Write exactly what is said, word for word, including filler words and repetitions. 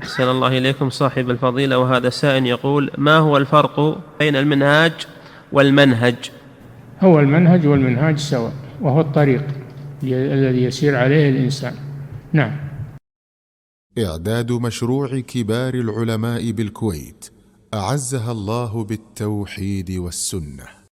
أحسن الله إليكم صاحب الفضيلة. وهذا سائل يقول: ما هو الفرق بين المنهاج والمنهج؟ هو المنهج والمنهاج سواء، وهو الطريق الذي يسير عليه الإنسان. نعم. إعداد مشروع كبار العلماء بالكويت أعزها الله بالتوحيد والسنة.